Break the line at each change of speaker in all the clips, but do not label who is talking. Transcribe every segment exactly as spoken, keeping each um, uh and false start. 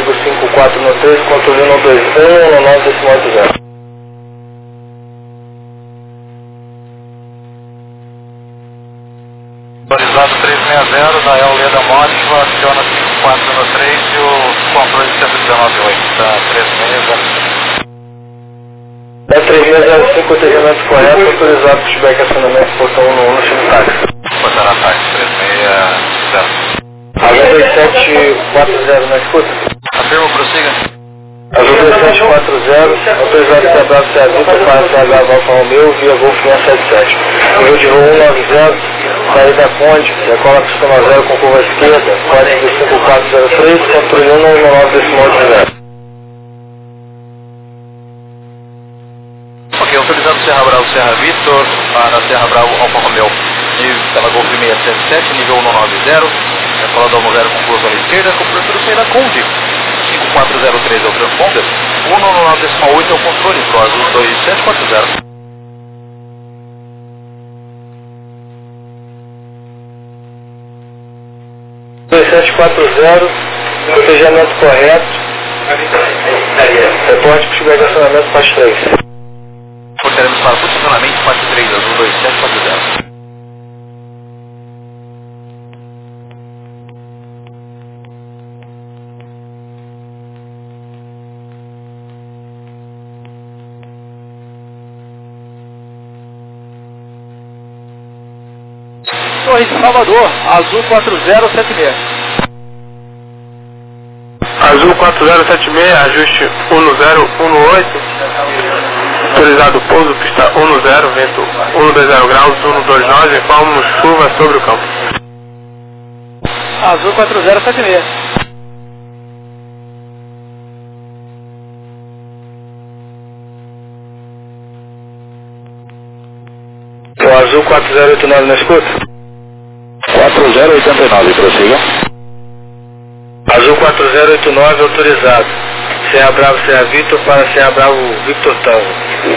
código cinco quatro um três, controle um dois um, um nove decimal oito zero.
Autorizado trezentos e sessenta, da El Leda Módica, aciona cinco quatro um três e o controle cento e dezenove ponto oito, tá três seis zero.
Da três seis zero cinco, atendimento correto, autorizado pushback acionamento, portão um no um, chama táxi.
Portão táxi, três seis zero.
H dois sete quatro zero na escuta.
Afirma, prossiga.
Azul dois sete quatro zero, autorizado C H C A Vitor para C H Alfa Romeo via Golf seiscentos e setenta e sete. Nível de voo cento e noventa, saída Conde, decola pistona zero com curva esquerda, código cinco quatro zero três, controle um um nove decimal oito zero.
Ok, autorizado Serra Bravo, Serra Vitor para Serra Bravo, Alfa Romeo. Nível pela Golf seiscentos e setenta e sete, nível cento e noventa, decola Domo zero com curva à esquerda, cobertura saída Conde. cinco quatro zero três é o transponder, cento e nove decimal oito é o controle, Pro Azul dois sete quatro zero.
dois sete quatro zero, protejamento correto, reporte pushback acionamento faixa três.
Portaremos para posicionamento faixa três, Azul dois sete quatro zero. Torre de Salvador, Azul quatro zero sete seis.
Azul quatro zero sete seis, ajuste um zero um oito, autorizado pouso, pista um zero, vento cento e vinte graus, cento e vinte e nove, informo chuva sobre o campo.
Azul quatro zero sete seis.
O Azul quatro zero oito nove na escuta?
quatro zero oito nove, prossiga.
Azul quatro zero oito nove autorizado. Serra Bravo, Serra Vitor para Serra Bravo, Victor Tango.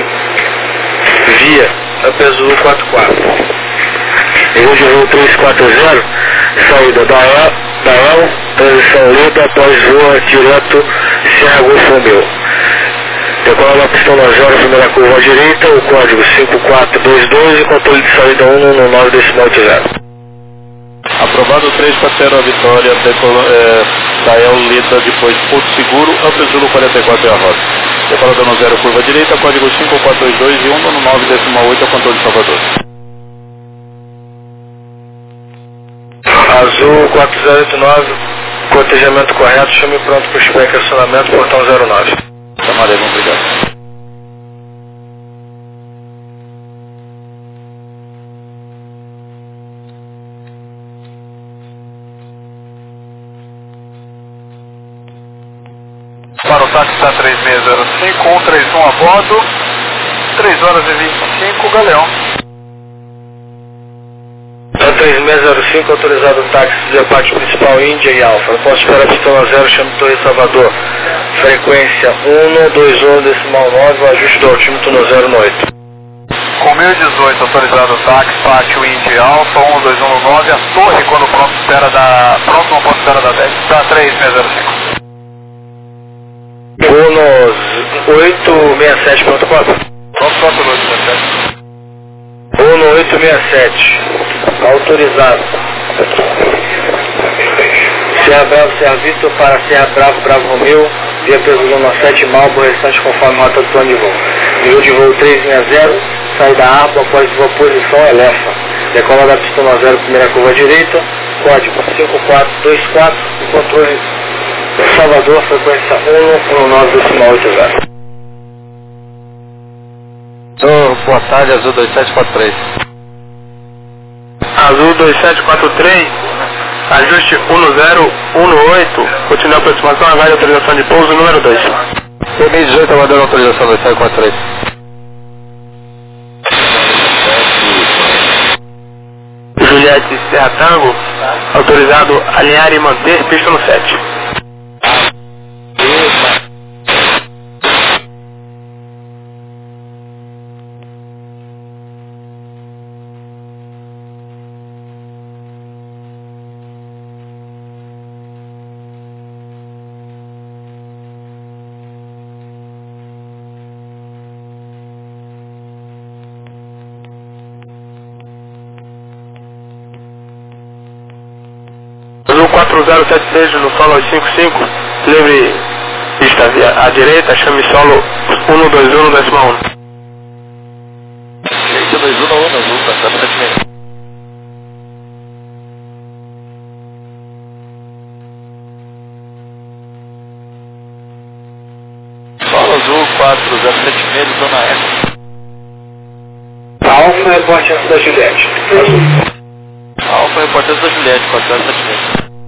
Via, Apesulu quatro quatro. Nível de voo três quatro zero, saída da E, da El, transição Leda, após voa direto Serra Golf Romeo. Decola na pistona zero, primeira curva à direita, o código cinco quatro dois dois e controle de saída um um nove decimal oito zero.
Aprovado três quatro zero a vitória, decola, é, da El Leda, depois Porto Seguro, Alpezulo quarenta e quatro é a rota. Decola dando zero, curva direita, código cinco quatro dois dois e um nove decimal oito é o controle de Salvador.
Azul quatro zero oito nove, cotejamento correto, chame pronto para o pushback acionamento, portão zero nove.
Chamaremos, obrigado. Para o táxi está três seis zero cinco, um três um a bordo, três horas e vinte e cinco, Galeão.
Da três seis zero cinco, autorizado o táxi de parte principal Índia e Alfa. Posso esperar a pistona zero, chame Torre Salvador. Frequência um dois um decimal nove, o ajuste do altímetro no zero oito.
Com mil e dezoito, autorizado o táxi, pátio Índia e Alfa, um dois um nove, a torre quando pronto espera da... pronto não pode espera da dez, está três seis zero cinco.
Uno oito seis sete ponto quatro.
Pronto, pronto, dois seis sete.
Uno oito seis sete. Autorizado. Serra Bravo, Serra Vitor para Serra Bravo, Bravo Romeo, via Pesolona sete Malbo, restante conforme nota do plano de voo. Nível de voo três seis zero, saída Arco após sua posição Elefa. Decola da pistona zero, primeira curva direita, código cinco quatro dois quatro, e controle Salvador, frequência um um nove decimal oito zero.
Oh, boa tarde, Azul dois sete quatro três.
Azul dois sete quatro três, ajuste um zero um oito, continua a aproximação, aguarde autorização de pouso número dois.
dois mil e dezoito, aguardando a autorização dois sete quatro três.
Juliette Serra Tango, autorizado alinhar e manter pista no sete.
quatro zero sete seis no solo aos cinco cinco, livre pista via à direita, chame solo um dois um decimal um.
Direita dois um um, azul, passando sete meio. Solo azul quatro zero sete meio, zona F.
Alfa, reporte antes da Juliette. Azul.
Alfa, reporte antes da Juliette, quatro zero sete meio.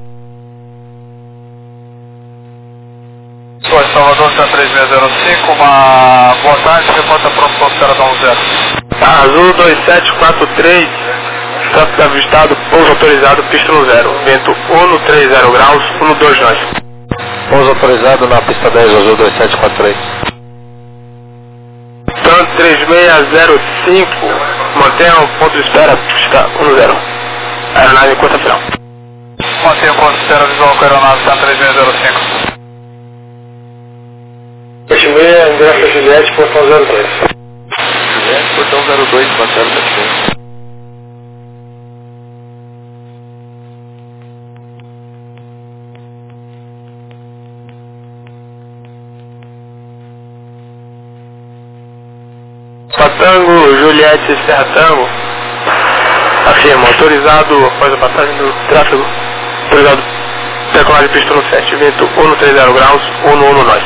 Oi, Salvador, T três seis zero cinco, uma boa tarde, reporta pronto para o Ceradão zero.
Azul dois sete quatro três, tráfego avistado, pouso autorizado, pista no zero, vento um três zero graus, um dois nós.
Pouso autorizado na pista dez, azul dois sete quatro três.
Tan três seis zero cinco, mantenha o ponto de espera, pista um zero. Aeronave em curta final.
Mantenha o ponto de espera visual com a aeronave Tan três seis zero cinco.
sete meia, ingresso a Juliette, portão zero dois.
Juliette, portão zero dois, quatro zero sete meio.
Tango, Juliette, Serra Tango. Afirma, autorizado após a passagem do tráfego. Autorizado decolar de pista no sete, vento um três zero graus, um um nós.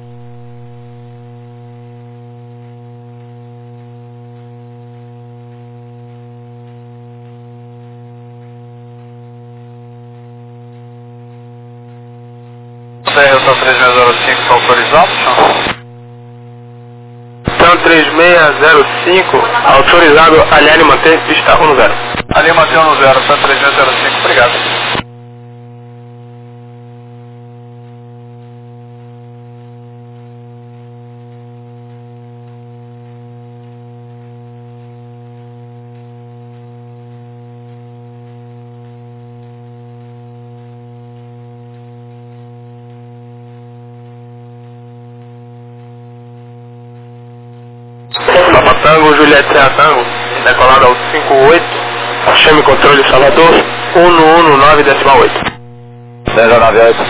Eu sou três seis zero cinco, está autorizado, senhor?
Tan três seis zero cinco, autorizado, alinhar e manter, pista um zero.
Ali mantém no zero, Tan três seis zero cinco, obrigado.
Papa Tango, Juliette Serra Tango, decolado ao cinco oito, chame controle Salvador, um um nove decimal oito.
dez a nove oito.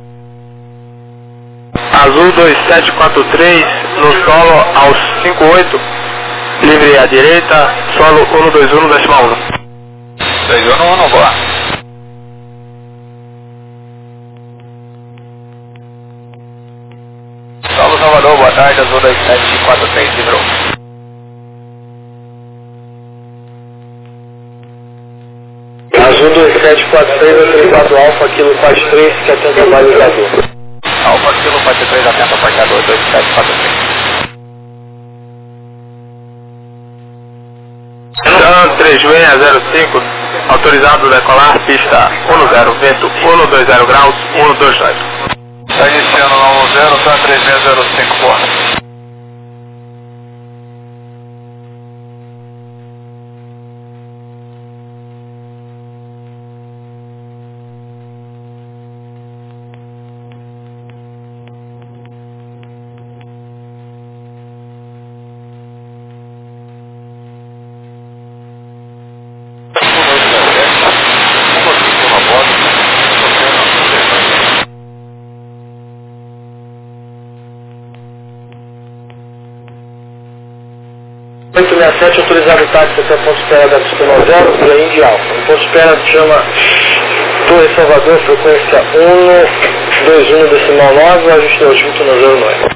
Azul dois sete quatro três, no solo ao cinco oito, livre à direita, solo um dois um decimal um.
dois um um, boa. Solo Salvador, boa tarde, azul dois sete quatro três, livrou.
Azul dois sete quatro três, autorizado Alfa, quilo quatro três, que atende o balizador.
Alfa, quilo quatro três, atenta ao parqueador dois sete quatro três.
Tan três seis zero cinco, autorizado decolar, pista um zero, vento um dois zero graus, um dois nove.
Está iniciando no um zero, Tan três seis zero cinco, boa.
oito seis sete, autorizado táxi até o ponto de espera da pista no zero, via Indy Alfa. O ponto de espera chama Torre Salvador, frequência um dois um decimal nove, ajuste ao junto no zero nove.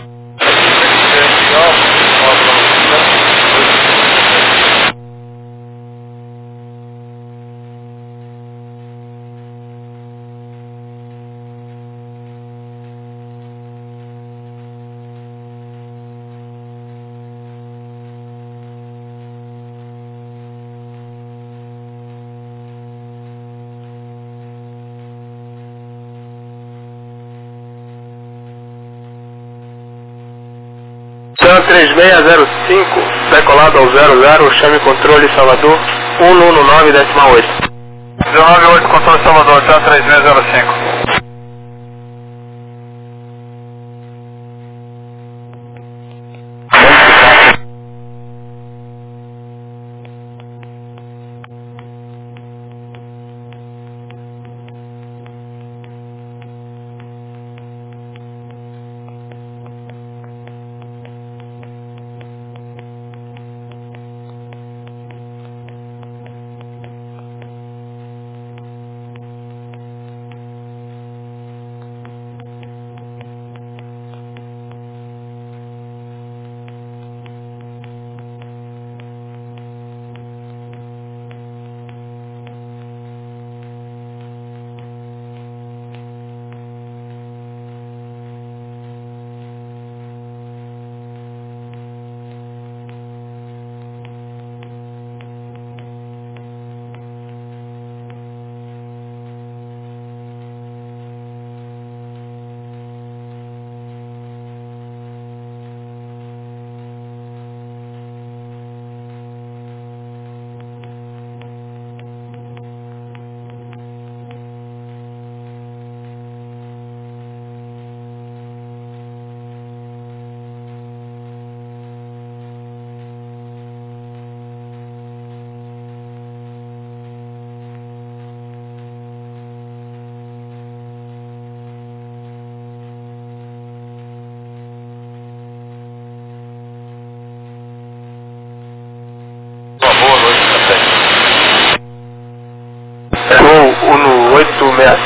Tan três seis zero cinco, decolado ao zero zero, chame controle Salvador, um um nove decimal oito.
dezenove oito, controle Salvador, Tan três seis zero cinco.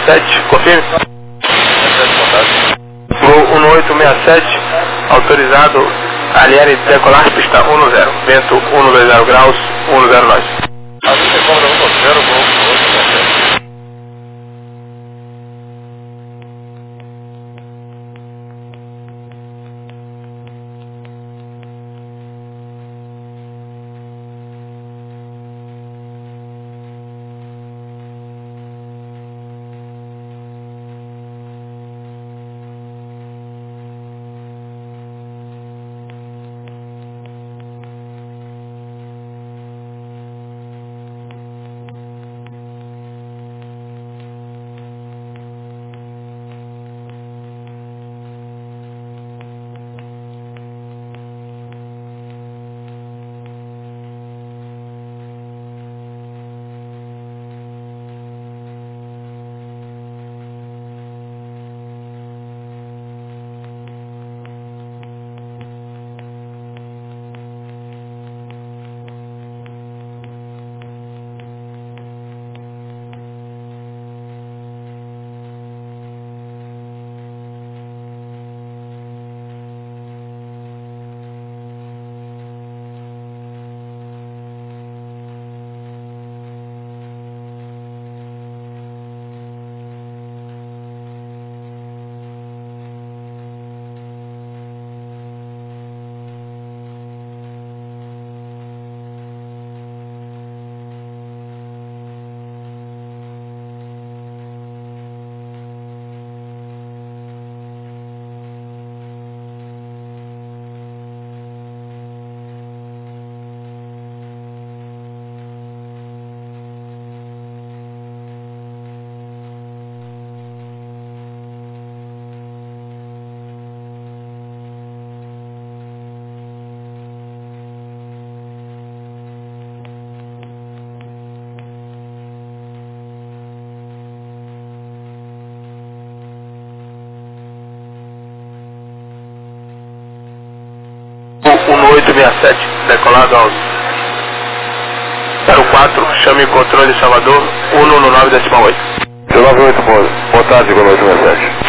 sete, confirme. Voo um oito seis sete, autorizado a Liane decolar, pista um zero, vento um dois zero graus, um zero nove.
Azul Decobra um zero, voo um oito seis sete.
um oito seis sete, decolado aos zero quatro, chame controle Salvador, um nove decimal oito.
nove oito, boa tarde, um oito seis sete.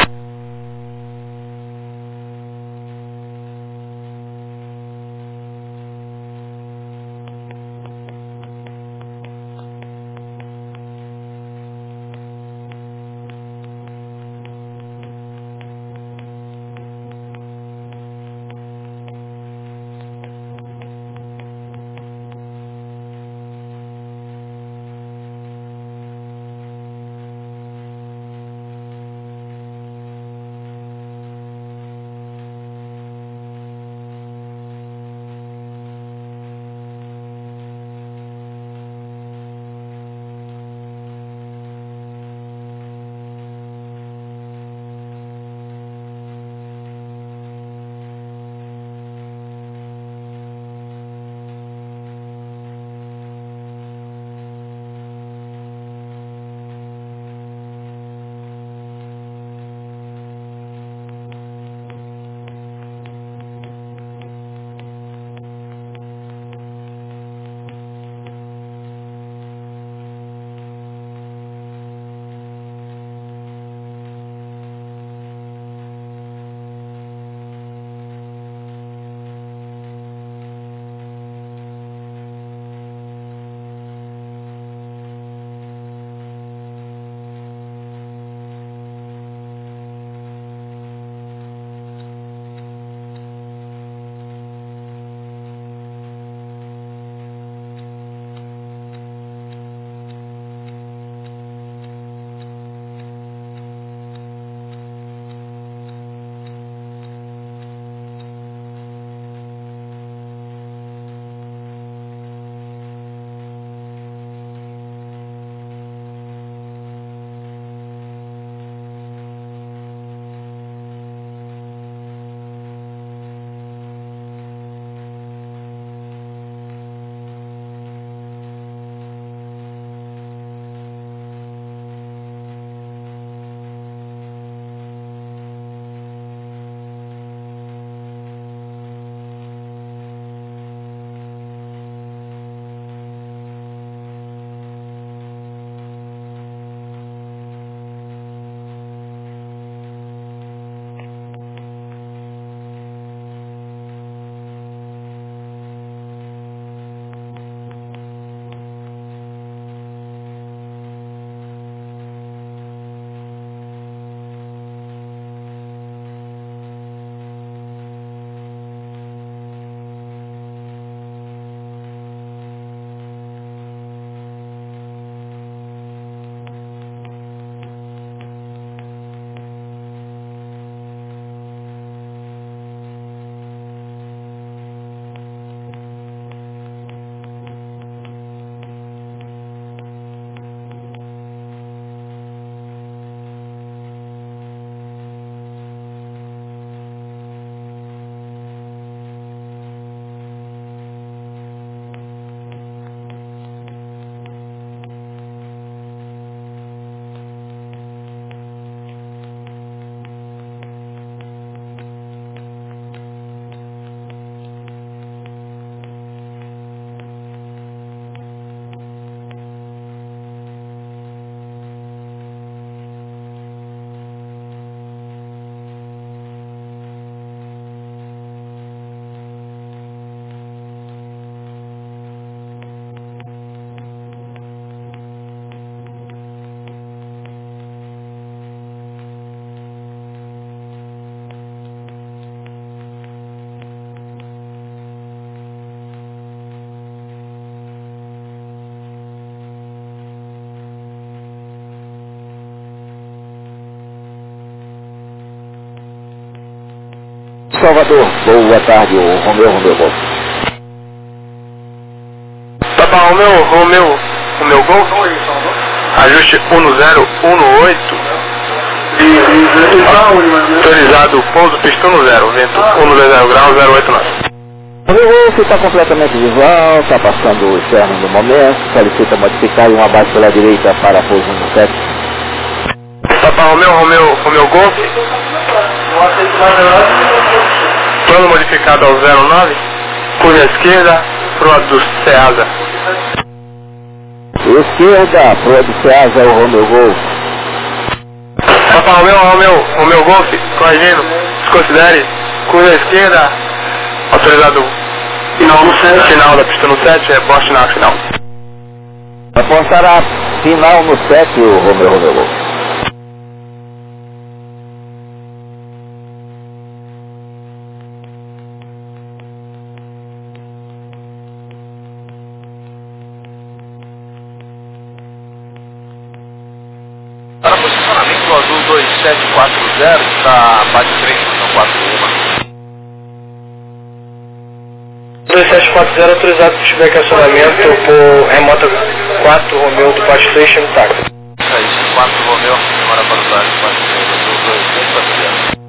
Salvador, boa tarde, o Romeu, Romeu Golf.
Papa Romeu, Romeu, Romeu Golf. Ajuste um zero um oito. Autorizado pouso pistão zero, vento um dois zero graus, zero oito nove.
Romeu Golf está completamente visual, está passando o externo no momento, solicita modificar um abaixo pela direita para pouso no sete.
Papa Romeu, Romeu, Romeu Golf. Plano modificado ao zero nove, curva esquerda, proa do Ceasa.
Esquerda, proa do Ceasa, o Romeu Golf.
Papa Romeu, Romeu, Romeu Golf, corrigindo, desconsidere, curva esquerda, autorizado final no sete, final da pista no sete, é poste na final.
Apontará final no sete, o Romeu, Romeu Golf.
Para posicionamento, o azul dois sete quatro zero está bate três, não quatro um.
dois sete quatro zero autorizado para pushback acionamento por remota quatro Romeu do Past Station no táxi.
É isso, quatro Romeu, demora para usar esse bate três, azul dois sete quatro zero.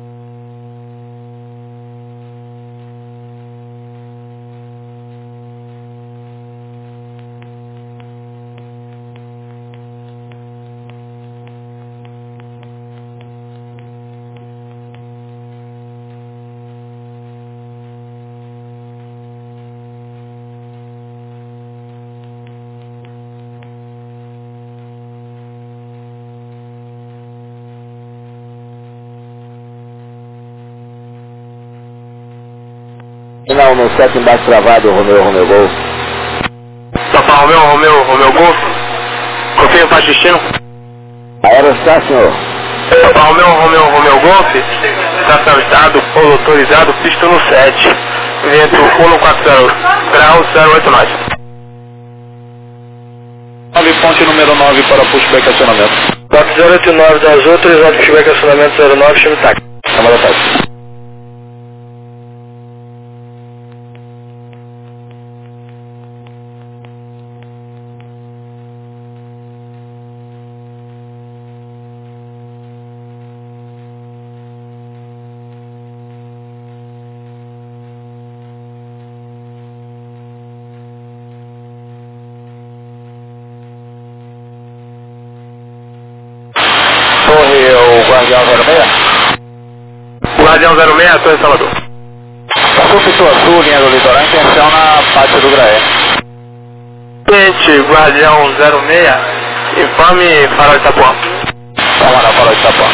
Final no sete, embaixo travado, o Romeu, Romeu Golf.
Papa Romeu, Romeu, Romeu Golf. Confirma para destino.
Aerostar, senhor.
Papa Romeu, Romeu, Romeu Golf. Estação estado, polo autorizado, pista no sete. Vento um quatro zero graus, zero oito nove.
nove ponte número nove para pushback acionamento.
quatro zero oito nove da Azul, autorizado para pushback acionamento zero nove, chama táxi.
Câmara táxi.
Torre, o Guardião zero seis.
Guardião zero seis, Torre Salvador.
Passou Pitua Sul, linha do litoral, intenção na parte do Graé.
Cliente, Guardião zero seis, informe Farol de Itapuã.
Vamos lá, Farol de Itapuã.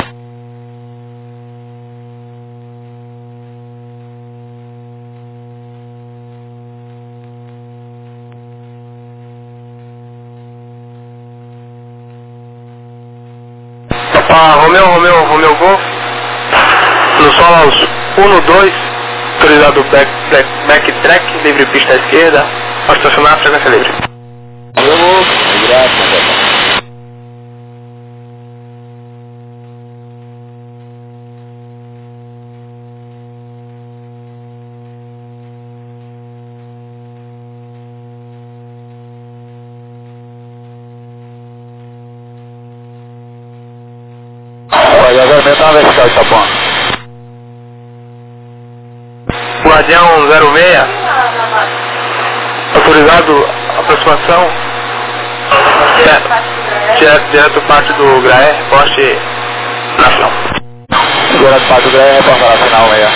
Papa Romeu, Romeu, Romeu Golf. No solo aos um dois, autorizado back, back, backtrack, livre pista à esquerda, ao estacionar, frequência livre.
Romeu Golf, graças. Olha, agora mesmo tá na vertical de Itapuã.
Guardião zero seis, autorizado aproximação, certo, direto, direto parte do Graé, poste na final.
Agora parte do Graé, reportar a final aí.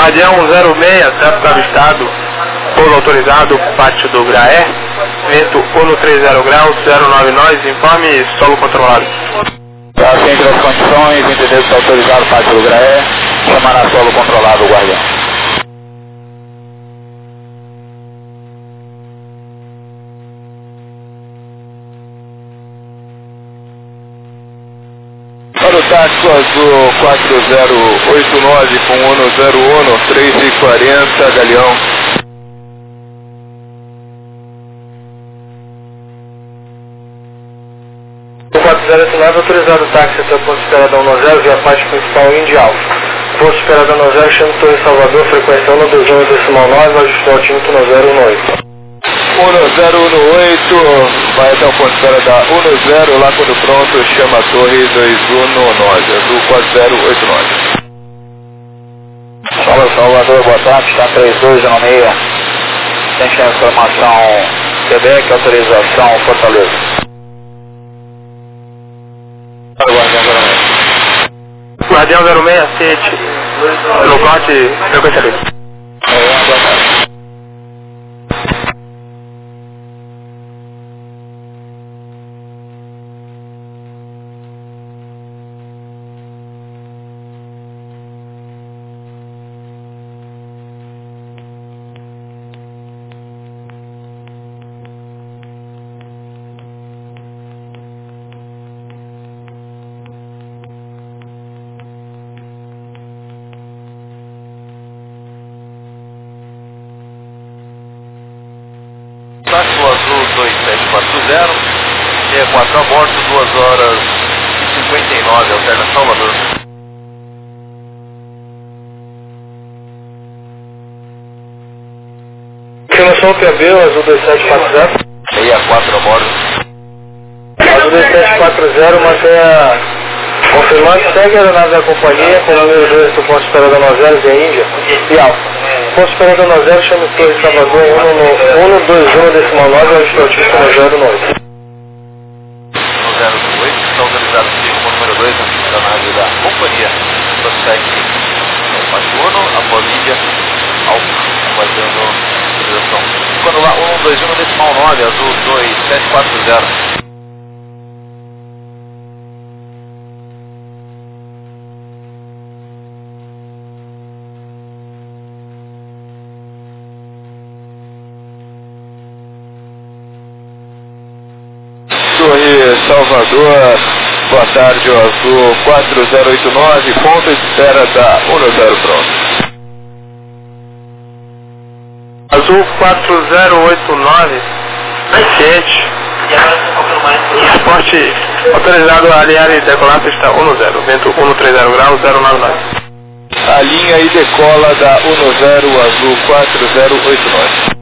Guardião zero seis, tráfego avistado, pouso autorizado, pátio do Graé, vento um no trinta graus, zero nove nós, informe solo controlado.
Tá, ciente das condições, entendeu que está autorizado, pátio do Graé, chamará solo controlado o Guardião.
Para o táxi azul quatro zero oito nove com ONU zero ONU três e quarenta, Galeão.
quatro zero oito nove, autorizado o táxi até o ponto esperadão no zero, via parte principal Indy Alfa. Posto esperadão no zero, chama Torre Salvador, frequência um no dois um decimal nove, ajustou altímetro no zero um oito.
ONU zero um oito, vai até o ponto de espera da ONU zero, lá quando pronto, chama a Torre dois um nove, azul quatro zero oito nove.
Salve Salvador, boa tarde, está três dois um seis, tem a informação Quebec, autorização Fortaleza.
Guardião zero seis, aceite, logote, frequência livre.
Táxi azul dois sete quatro zero, sessenta e quatro a bordo, duas horas e cinquenta e nove, alterna Salvador.
Informação P B, azul dois sete quatro zero.
sessenta e quatro a bordo.
Azul dois sete quatro zero, mantenha confirmando, segue a aeronave da companhia, com o número dois do ponto esperador no zero, via Índia e Alfa. Ponto esperador no zero, chama Torre Salvador, um no dois um decimal nove, ajustou altímetro no zero oito.
No zero oito, está autorizado comigo com o número dois, a funcionário da companhia. Prossegue no Patuano, a Bolívia, Alfa, aguardando autorização. Quando lá, um dois um decimal nove, azul dois sete quatro zero. Torre Salvador, boa tarde, o azul quatro zero oito nove, ponto de espera da ONU zero pronto.
Azul quatro zero oito nove, ciente, esporte autorizado a alinhar e decolar pista um zero, vento um no trinta graus, zero nove nove.
A linha e decola da ONU zero, azul quatro zero oito nove.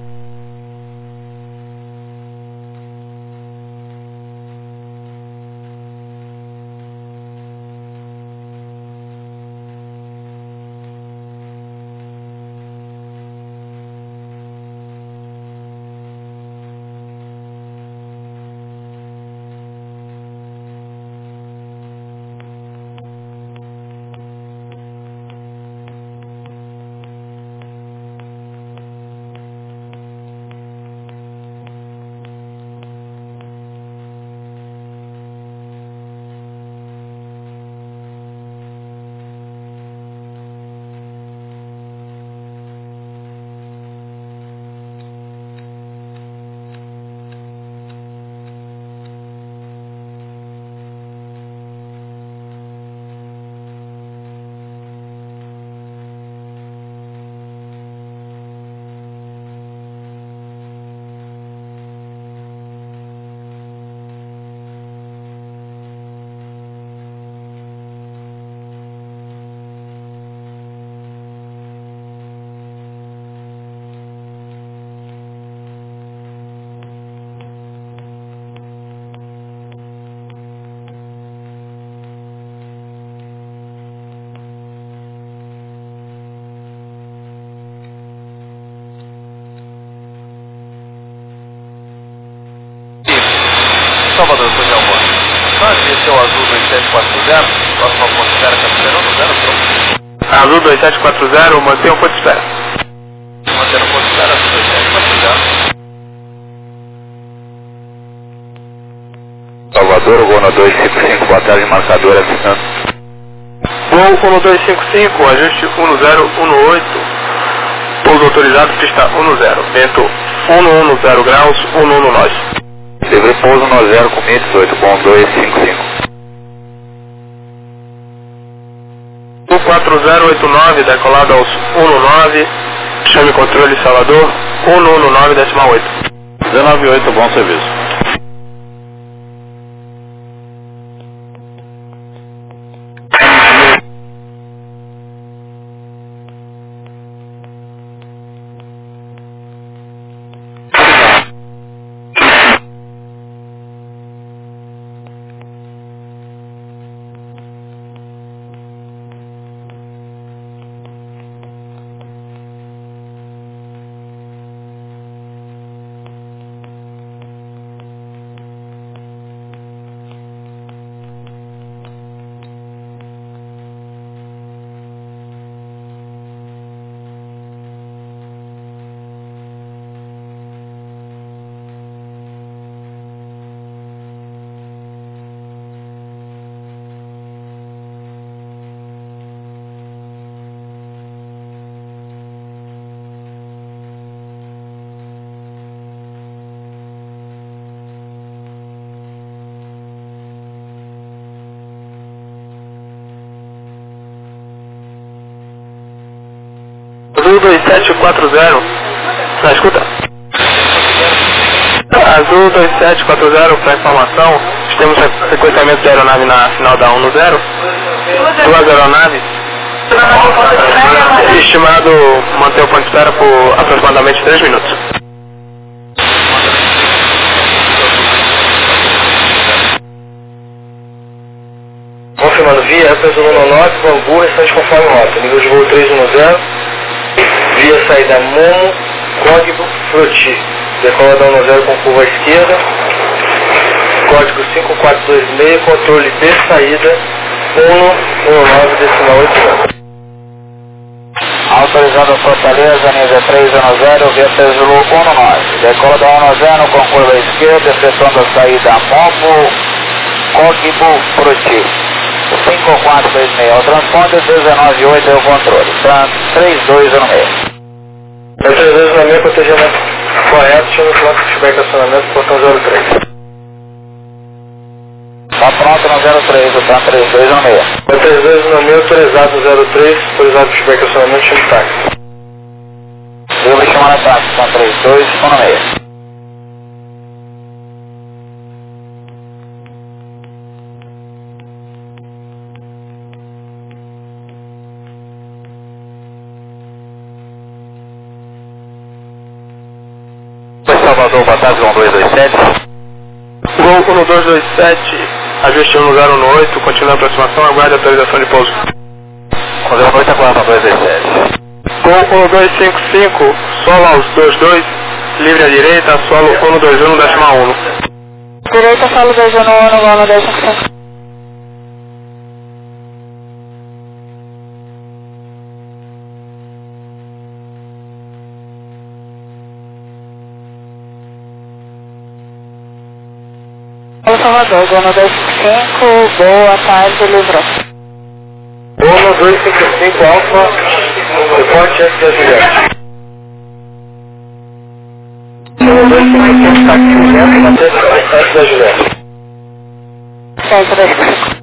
Salvador, Daniel Moura. Esse é o azul dois sete quatro zero, próximo ao ponto zero, está esperando o zero, pronto.
Azul dois sete quatro zero, mantenha o ponto de espera.
Mantendo o ponto de espera, Azul dois sete quatro zero.
Salvador, Gol no dois cinco cinco, boa tarde, marcador assistente.
Gol um dois cinco cinco, ajuste um zero um oito, pouso autorizado, pista um zero, vento um zero graus, um nove.
Livre pouso no zero com mil e dezoito, bom dois cinco cinco.
quatro zero oito nove, decolado aos um nove, chame controle Salvador, um nove decimal oito.
dezenove oito, bom serviço.
Azul dois sete quatro zero, na escuta? Azul dois sete quatro zero, para informação, temos sequenciamento de aeronave na final da um zero, duas aeronaves, estimado manter o ponto de espera por aproximadamente três minutos.
Confirmando via, represou no nove, Bangu, restante conforme rota, nível de voo três um zero, via saída Momo, código Froti, decola da um zero com curva à esquerda, código cinco quatro dois seis, controle B, saída um um nove decimal oito.
Autorizado Fortaleza, nível três um zero, via Zulu um nove, decola da um zero com curva à esquerda, efetuando a saída Momo, código Froti. cinco quatro dois seis, o transponder dezenove oito é o controle, tá três dois um seis.
três dois um seis, protegimento correto, chama o clássico de feedback acionamento, portão zero três.
Tá pronto no zero três, o tá três dois um seis.
três dois um seis, autorizado zero três, autorizado de feedback acionamento, chama o táxi.
Eu vou chamar a táxi, tá três dois um seis.
Salvador, boa tarde, um dois dois sete.
Gol um dois dois sete, ajuste um zero um oito, continua a aproximação, aguarde a autorização de pouso.
um zero oito, aguarda um dois dois sete.
Gol um dois cinco cinco, solo aos dois dois, livre à direita, solo um dois um decimal um.
Direita, solo dois um um, gol no dois cinco cinco. Salvador, gol no dois cinco cinco, boa tarde, livrou.
Gol no dois cinco cinco, Alfa, reporte S da Juliette. Gol no dois cinco cinco, táxi Juliette, manter S da Juliette.
Certo, dois cinco cinco.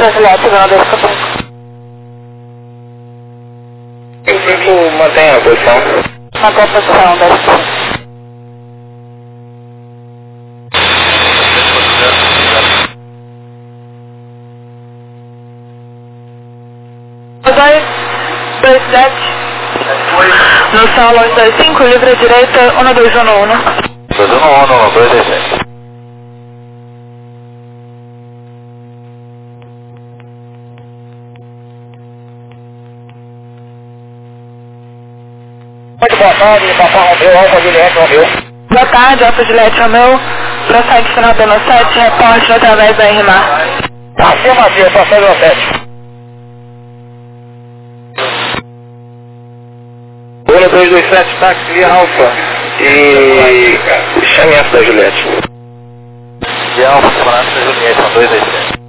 Alfa Juliette, zona dois cinco cinco.
cinco mantém a posição.
Mantém a posição, dois cinco cinco. dois, dois sete. No solo dois cinco, livre à direita, um dois um um.
dois um um, um dois dois sete.
Muito boa tarde, Papai Romeu, Alfa Juliette Romeu.
Boa tarde, Alfa Juliette Romeu. Prossegue final do ano sete, reporte através da R M A.
Afirmativo, passagem no sete. um dois dois sete, táxi via Alfa e chameamento da Juliette.
De Alfa, chameamento da Juliette, um dois dois sete.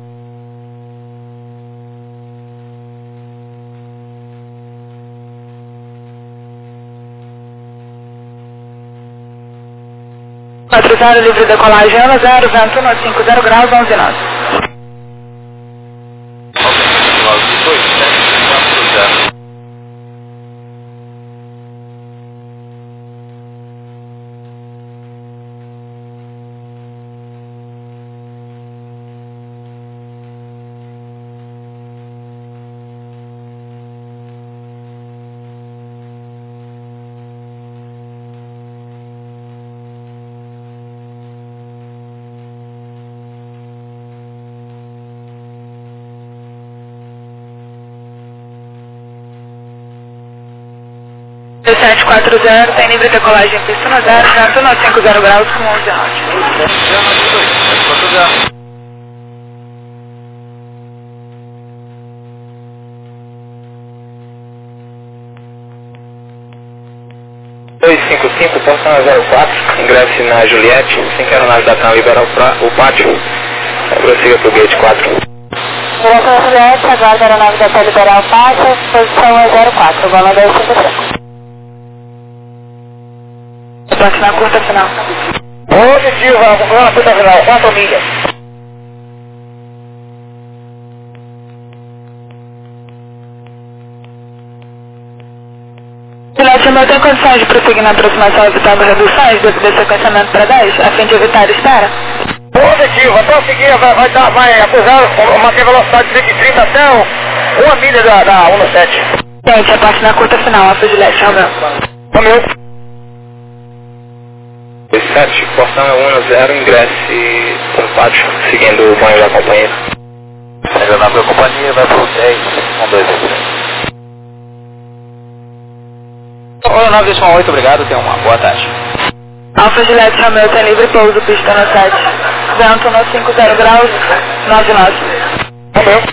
quatro zero, livre decolagem, ano zero, vento um cinco zero graus, onze nove.
dois sete quatro zero.
sete quatro zero, tem livre decolagem, pista no zero, vento um cinco zero graus com onze nove.
dois cinco cinco, portão zero quatro, ingresse na Juliette, sem que a aeronave da TAM liberar o pátio, prossiga para o gate quatro.
Ingresse na Juliette, aguarda a aeronave da TAM liberar o pátio, posição é zero quatro, bola dois cinco cinco. Pode na curta final.
Positivo, vamos na curta final, quatro milhas.
Juliette, eu tenho condições de prosseguir na aproximação evitando reduções devido ao sequenciamento para dez, a fim de evitar espera?
Positivo, vai prosseguir, vai, vai, dar, vai acusar, manter velocidade de trinta até uma milha da, da um sete.
Gente, a parte na curta final, Alfa Juliette Romeu.
Romeu. sete, portão é um zero, ingresse no pátio, seguindo o banho da companhia.
A nave da companhia vai para o dez, um dois dois sete. Olá, nove dois oito, obrigado, tenha uma boa tarde.
Alfa Juliette Romeu tem livre pouso, pista no sete. Vento no cinco zero graus, nove nove.
Romeu.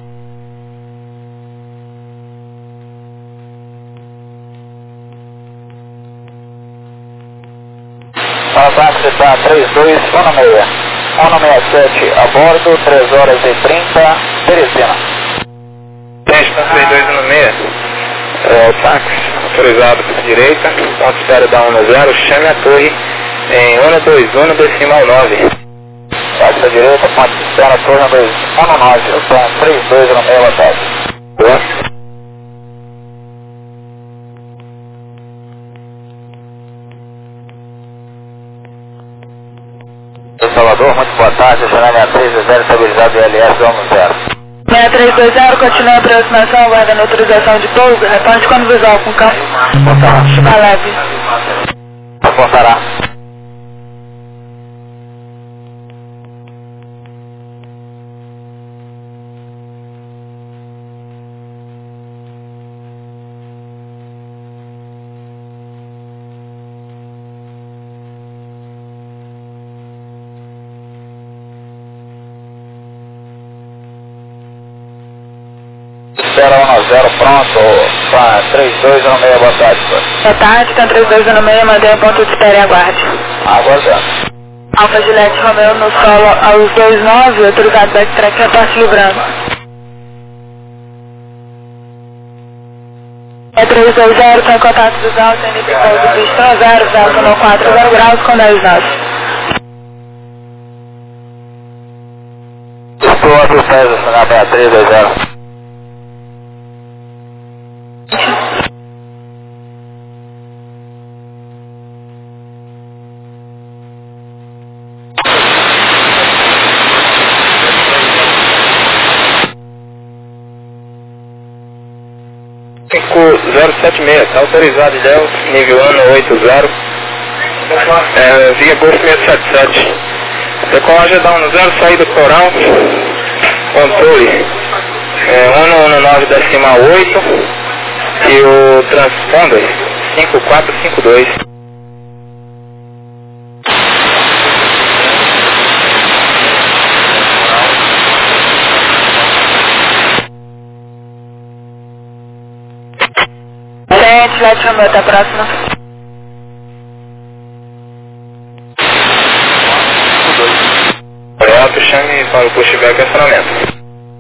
Para táxi está três dois um seis. um seis sete a bordo, três horas e trinta, Teresina.
três dois um seis, é, táxi autorizado para a direita, ponto de espera da um zero, chame a torre em um dois um decimal nove.
Táxi à direita, ponto de espera, torre um dois um nove, são três dois um seis, boa tarde.
Boa.
Salvador, muito boa tarde, Chanel seis três zero, estabilizado L S um zero.
seis três dois zero, continua a aproximação, aguarda a neutralização de pouso, reporte quando visual com campo. Está leve.
Apontará. Espera um zero, pronto, para três dois um seis, boa tarde.
Boa tarde, está três dois um seis, mantenha o ponto de espera e aguarde.
Aguardando.
Alfa Juliette Romeu no solo aos dois nove, autorizado backtrack, reporte livrando. É três dois zero, tem contato visual, tem livre pouso, pista zero, vento no quatro zero graus com dez nove.
Estou César, sinal sessenta e três dois zero.
cinco zero sete seis, está autorizado Ilhéus, nível ano oito zero, é, via Golf seiscentos e setenta e sete. Decolagem da um zero, saída coral, controle é, um um nove decimal oito e o transponder cinco quatro cinco dois.
Juliette Romeu, até a próxima.
Reato, chame para o pushback e acionamento.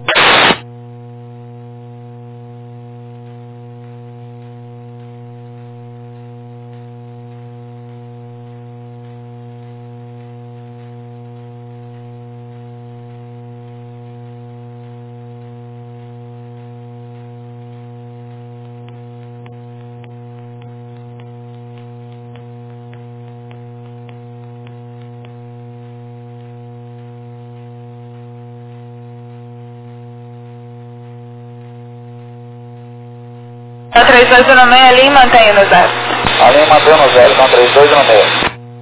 três dois no meio ali e mantenha no zero.
Ali mantém no zero, são três dois no meio.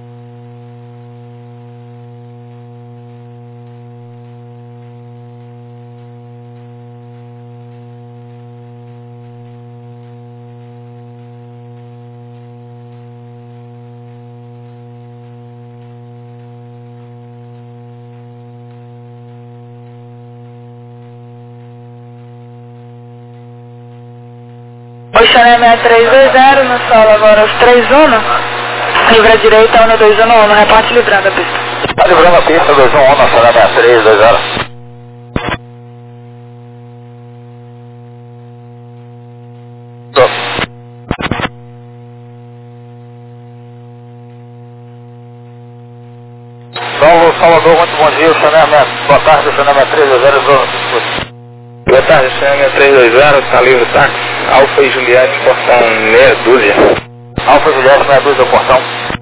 Oxané sessenta e três dois zero, no solo agora os três um, livre à direita, um dois um um, reparte livrando a pista.
Tá livrando a pista, dois um um, na Oxané sessenta e três dois zero. Salve Salvador, muito bom dia, Oxané, boa tarde, Oxané sessenta e três dois zero.
Boa tarde, Oxané três dois zero, está livre o táxi, Alfa e Juliette, portão meia dúzia.
Alfa e Juliette, meia dúzia, portão.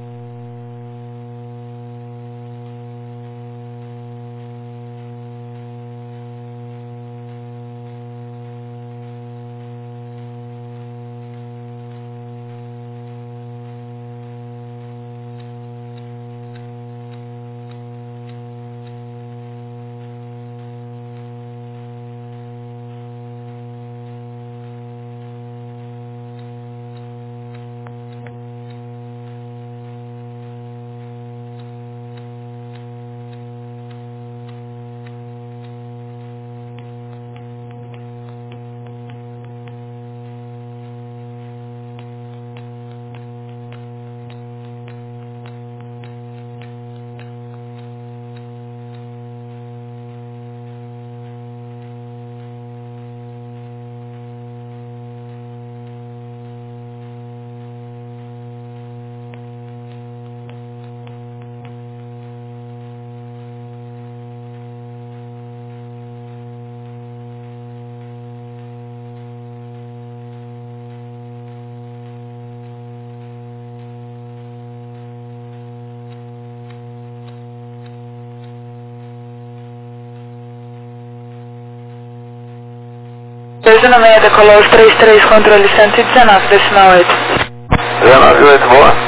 dois no meio, decolou os três três, controle cento e dezenove, decimal oito.
dezenove oito, boa.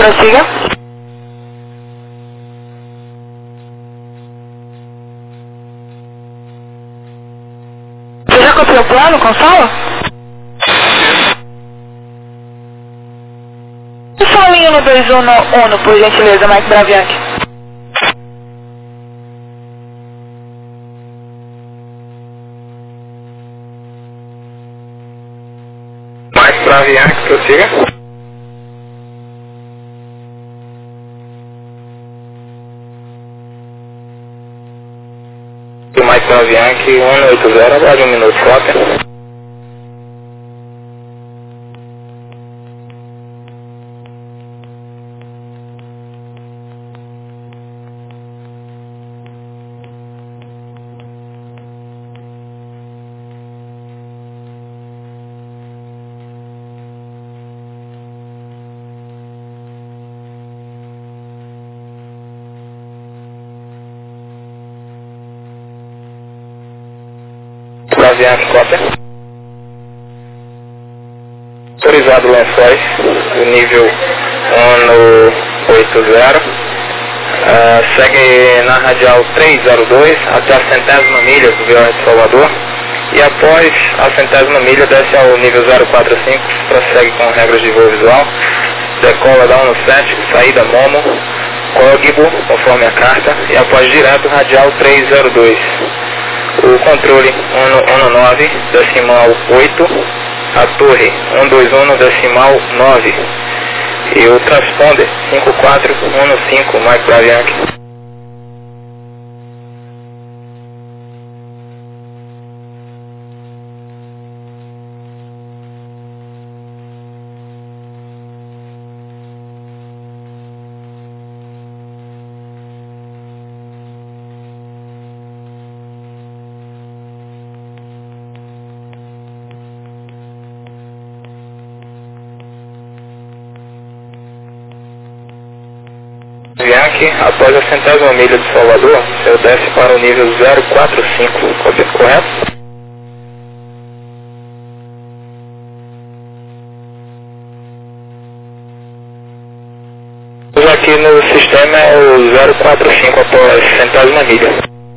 Prossiga. Você já copiou o plano, Consolo? E só a linha no dois um um, por gentileza, Mike Braviac.
Mike Braviac, prossiga. Do Mike Braviac, um oito zero, aguarde um minuto, cópia. Braviac, cópia. Autorizado Lençóis, do nível ONU oito zero. Uh, segue na radial trezentos e dois até a centésima milha do V O S de Salvador. E após a centésima milha desce ao nível zero quatro cinco, prossegue com regras de voo visual. Decola da ONU sete, saída Momo, código conforme a carta. E após direto radial trezentos e dois. O controle ONU nove, decimal oito, a torre cento e vinte e um, decimal nove. E o transponder cinco quatro um cinco, Mike Braviac. Braviac, após a centésima milha de Salvador, seu desce para o nível zero quatro cinco, correto? Aqui no sistema é o zero quatro cinco após a centésima milha.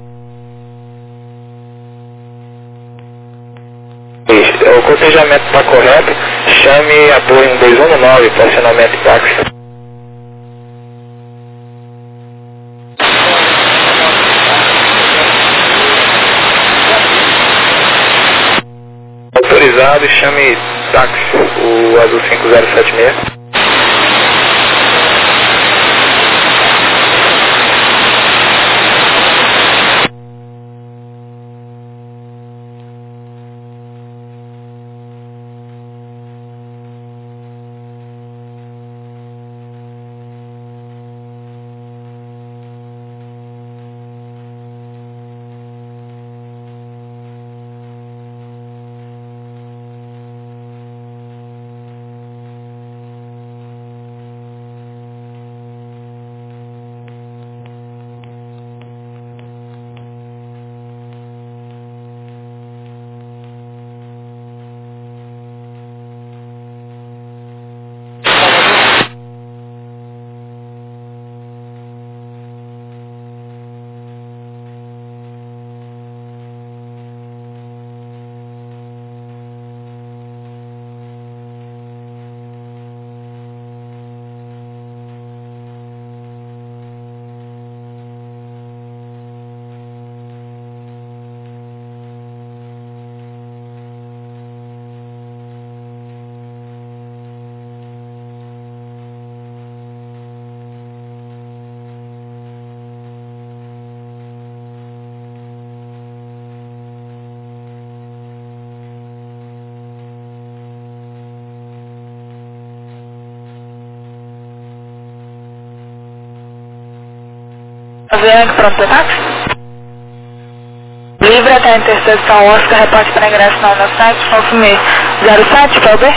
Isso, o cotejamento está correto, chame a Boeing dois um nove para acionamento de táxi. Autorizado, chame táxi, o azul cinco zero sete seis.
Braviac, pronto para táxi? Livre até a interseção Oscar, reparte para ingresso na ONU sete, confirme zero sete, P B?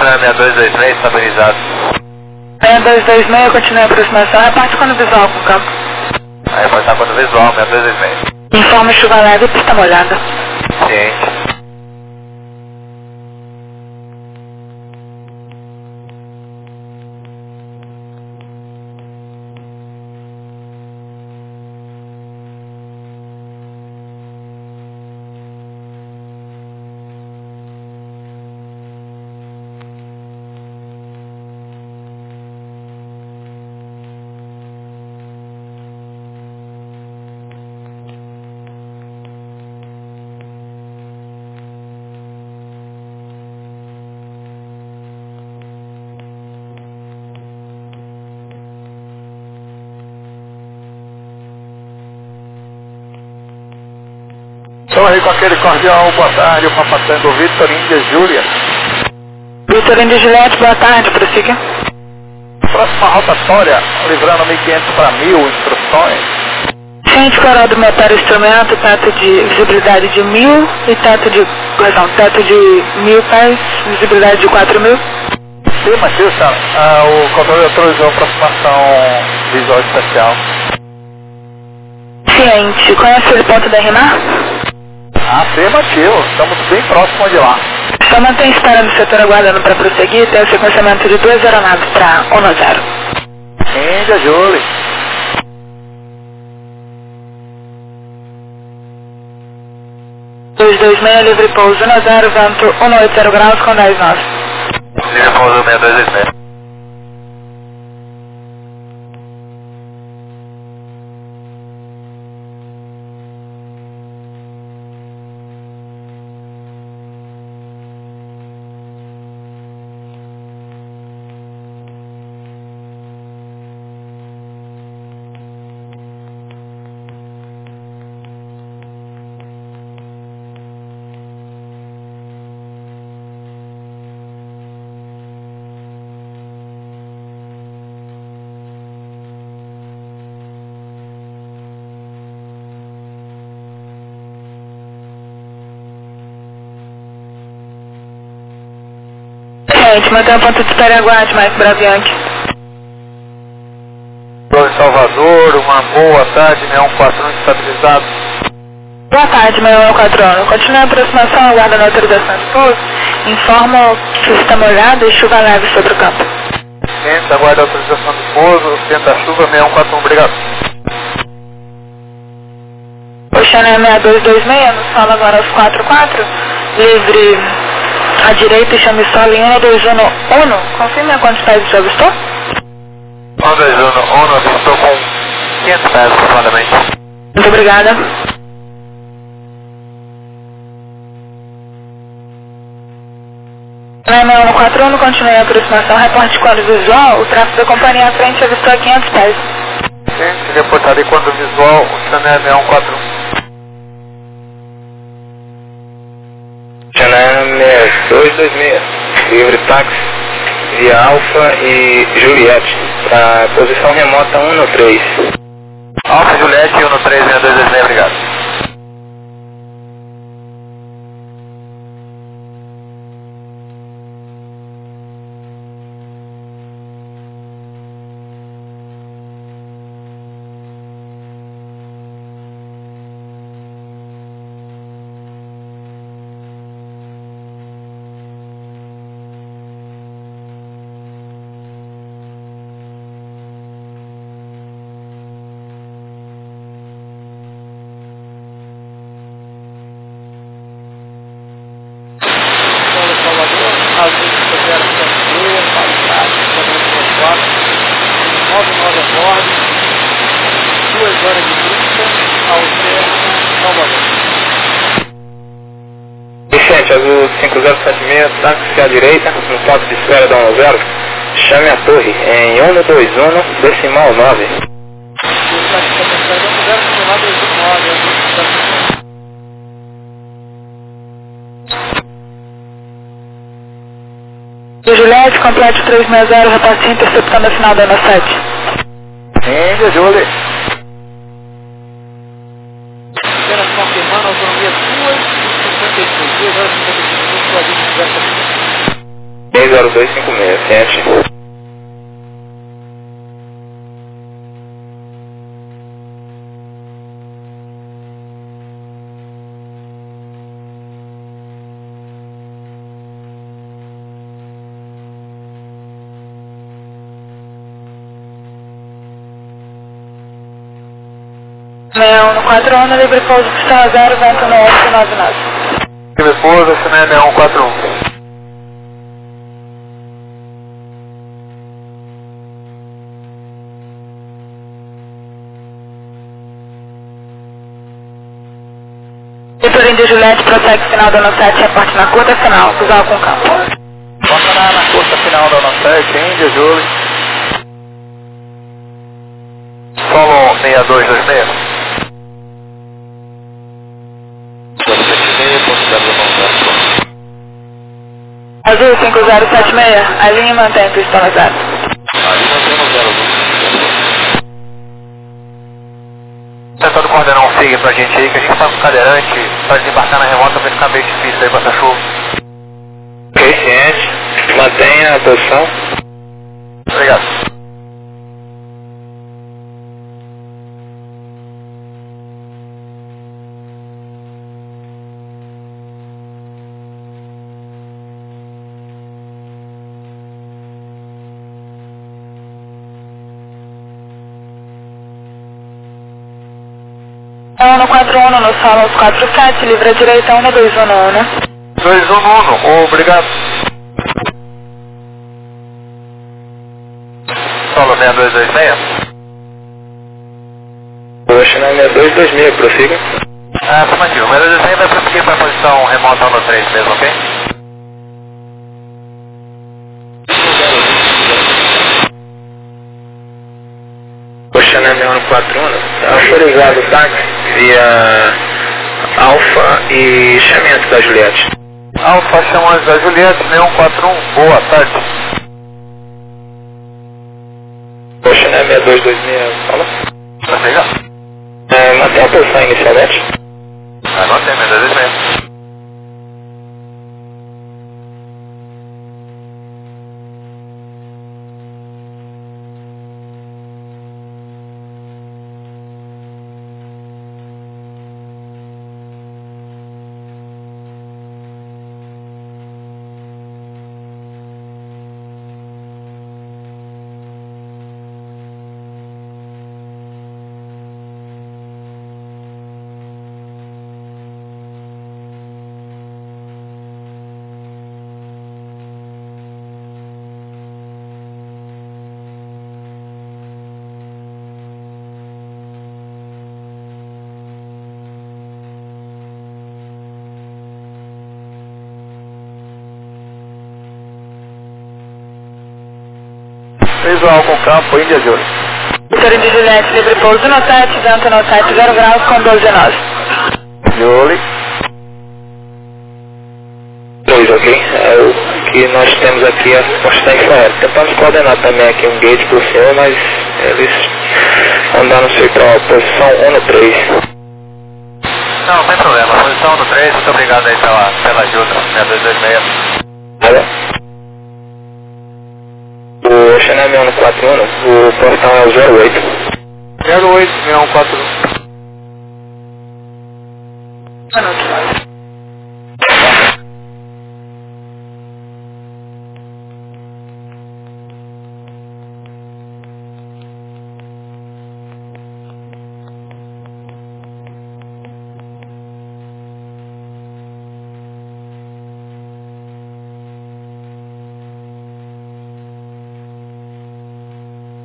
continua seis dois dois seis, estabilizado.
seis dois dois seis, continua a aproximação, reparte quando visual com o campo.
Aí reportar quando visual, seis dois dois seis.
Informa chuva leve e pista molhada.
Ciente.
Estamos aí com aquele cordial, boa tarde, o Papa Tango Vitor Índia Júlia.
Vitor Índia Juliette, boa tarde, prossiga.
Próxima rotatória, livrando mil e quinhentos para mil, instruções.
Ciente explorado motor instrumento, teto de visibilidade de mil e teto de, perdão, teto de mil pés, visibilidade de quatro mil.
Sim, Matilson, ah, o controle autorizou a aproximação visual especial.
Ciente, conhece o ponto da Rimar?
Afirmativo, estamos bem próximos de lá.
Só mantém espera no setor aguardando para prosseguir, tem o sequenciamento de duas aeronaves para um zero.
Índia Júlia.
dois dois seis, livre pouso um zero, vento cento e oitenta graus com dez nove.
Livre pouso seis dois dois seis.
Ciente, mantém o ponto de espera e aguarde, mais Braviante.
Salvador, uma boa tarde, seis um quatro um estabilizado.
Boa tarde, seis um quatro um. Continua a aproximação, aguarda a autorização de pouso. Informa que está molhado e chuva leve sobre o campo.
Ciente, aguarda a autorização de pouso, centro da chuva, seis um quatro um, obrigado.
Oceania seis dois dois seis, nos fala agora aos quatro quatro, livre à direita e chame solo em um dois um um. Confirme a quantos pés você avistou?
um dois um um, avistou com quinhentos pés aproximadamente.
Muito obrigada. seis um quatro um, continue a aproximação, reporte quando visual, o tráfego da companhia à frente avistou a quinhentos pés.
Ciente, reportarei quando visual, o Chanel seis um quatro um.
Chanel seis dois dois seis, livre táxi, via Alfa e Juliette, para posição remota um no três.
Alfa Juliette um no três, seis dois dois seis, obrigado.
Vicente, azul cinco zero sete seis, táxi à direita, no ponto de espera da um zero, chame a torre em um dois um, decimal nove.
Juliette, complete três seis zero, reporte interceptando a final da Ana sete.
Índia Júlia.
Apenas confirmando a autonomia duas e cinquenta e seis, duas horas e cinquenta e cinco minutos, a gente
seis zero dois cinco seis, ciente.
seis um no quatro um, livre pouso, pistão zero, vento no oito nove nove.
Livre pouso, S N M um quatro um.
Vitor Índio Juliette, prossegue final da nove sete, reporte na curta final, cruzar com campo.
Bota na, na curta final da nove sete, Índia, Júlio. Solo seis dois dois seis.
Azul cinco zero sete seis, a linha mantém pistola zero.
Ali nós temos zero dois. Tentando coordenar um SIG pra gente aí, que a gente tá com cadeirante, pra desembarcar na remota vai ficar meio difícil aí com essa chuva.
Ok, ciente. Mantenha a posição.
Obrigado.
um no quatro um, no solo quatro sete, livre à direita, um no dois um no um.
dois um no um, obrigado.
Solo seis dois dois seis.
Poxa, na seis dois dois seis, prossiga.
Ah, afirmativo. seis dois dois seis vai prosseguir para a posição remota no três mesmo, ok?
Poxa, na seis um no quatro um, autorizado o táxi via Alfa e chamamento da Juliette.
Alfa chamamento da Juliette, seis um quatro um, boa tarde.
Poxa, na seis dois dois seis, fala.
Prossiga.
É, mantém a posição inicialmente.
Anotei, seis dois dois seis.
Visual com campo, Índia Júlio.
Vitor Índio Juliette, livre pouso no sete, vento no sete, zero graus com doze nove.
Júlio.
Dois, ok? É, o que nós temos aqui é a resposta infrared. Tentamos coordenar também aqui um gate para o senhor, mas eles andaram sei para a posição um no três.
Não, não tem problema. Posição no três, muito obrigado aí pela, pela ajuda. seis dois dois seis.
Olha. O Chanel seis um no quatro um, o portão é o zero oito.
zero oito, seis um quatro um.